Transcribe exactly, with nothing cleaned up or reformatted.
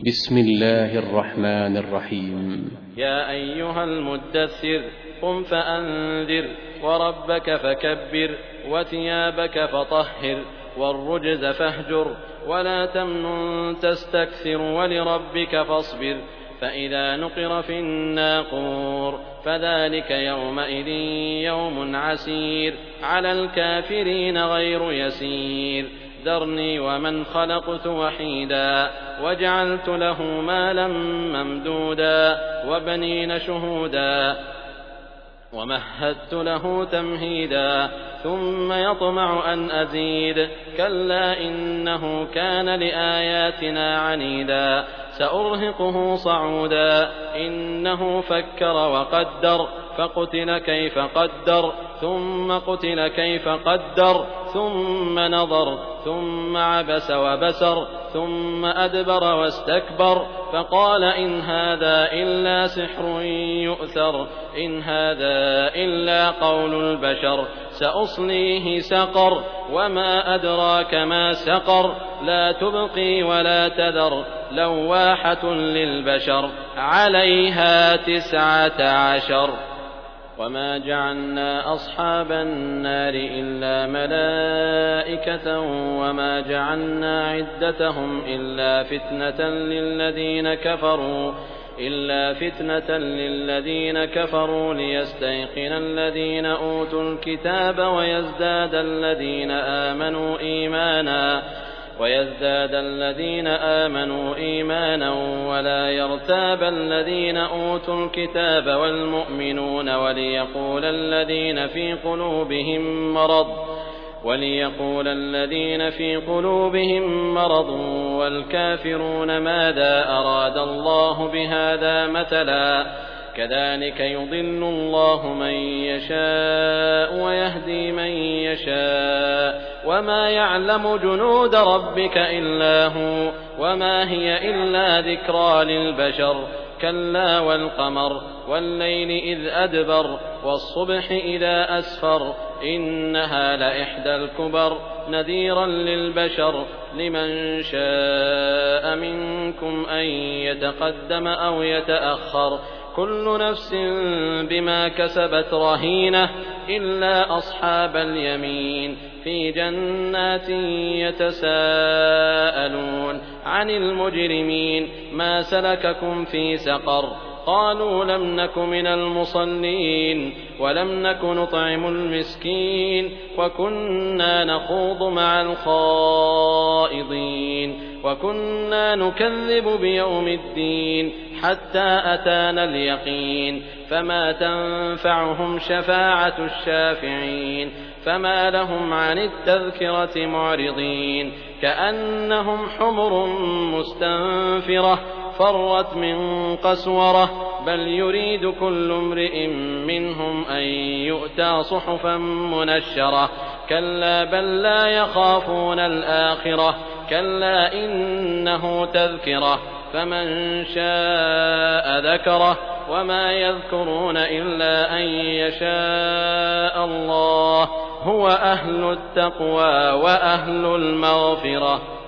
بسم الله الرحمن الرحيم. يا أيها المدثر قم فأنذر وربك فكبر وثيابك فطهر والرجز فاهجر ولا تمنن تستكثر ولربك فاصبر فإذا نقر في الناقور فذلك يومئذ يوم عسير على الكافرين غير يسير ذرني ومن خلقت وحيدا وجعلت له مالا ممدودا وبنين شهودا ومهدت له تمهيدا ثم يطمع أن أزيد كلا إنه كان لآياتنا عنيدا سأرهقه صعودا إنه فكر وقدر فقتل كيف قدر ثم قتل كيف قدر ثم نظر ثم عبس وبسر ثم أدبر واستكبر فقال إن هذا إلا سحر يؤثر إن هذا إلا قول البشر سأصليه سقر وما أدراك ما سقر لا تبقي ولا تذر لواحة للبشر عليها تسعة عشر وما جعلنا أصحاب النار إلا ملائكة وما جعلنا عدتهم إلا فتنة للذين كفروا إلا فتنة للذين كفروا ليستيقن الذين أوتوا الكتاب ويزداد الذين آمنوا إيمانا ويزداد الذين آمنوا إيمانا ولا يرتاب الذين أوتوا الكتاب والمؤمنون وليقول الذين في قلوبهم مرض وليقول الذين في قلوبهم مرض والكافرون ماذا أراد الله بهذا مثلا كذلك يضل الله من يشاء ويهدي من يشاء وما يعلم جنود ربك إلا هو وما هي إلا ذكرى للبشر كلا والقمر والليل إذ أدبر والصبح إذا أسفر إنها لإحدى الكبر نذيرا للبشر لمن شاء منكم أن يتقدم أو يتأخر كل نفس بما كسبت رهينة إلا أصحاب اليمين في جنات يتساءلون عن المجرمين ما سلككم في سقر قالوا لم نك من المصلين ولم نك نطعم المسكين وكنا نخوض مع الخائضين وكنا نكذب بيوم الدين حتى أتانا اليقين فما تنفعهم شفاعة الشافعين فما لهم عن التذكرة معرضين كأنهم حمر مستنفرة فرت من قسورة بل يريد كل امرئ منهم أن يؤتى صحفا منشرة كلا بل لا يخافون الآخرة كلا إنه تذكرة فمن شاء ذكره وما يذكرون إلا أن يشاء الله هو أهل التقوى وأهل المغفرة.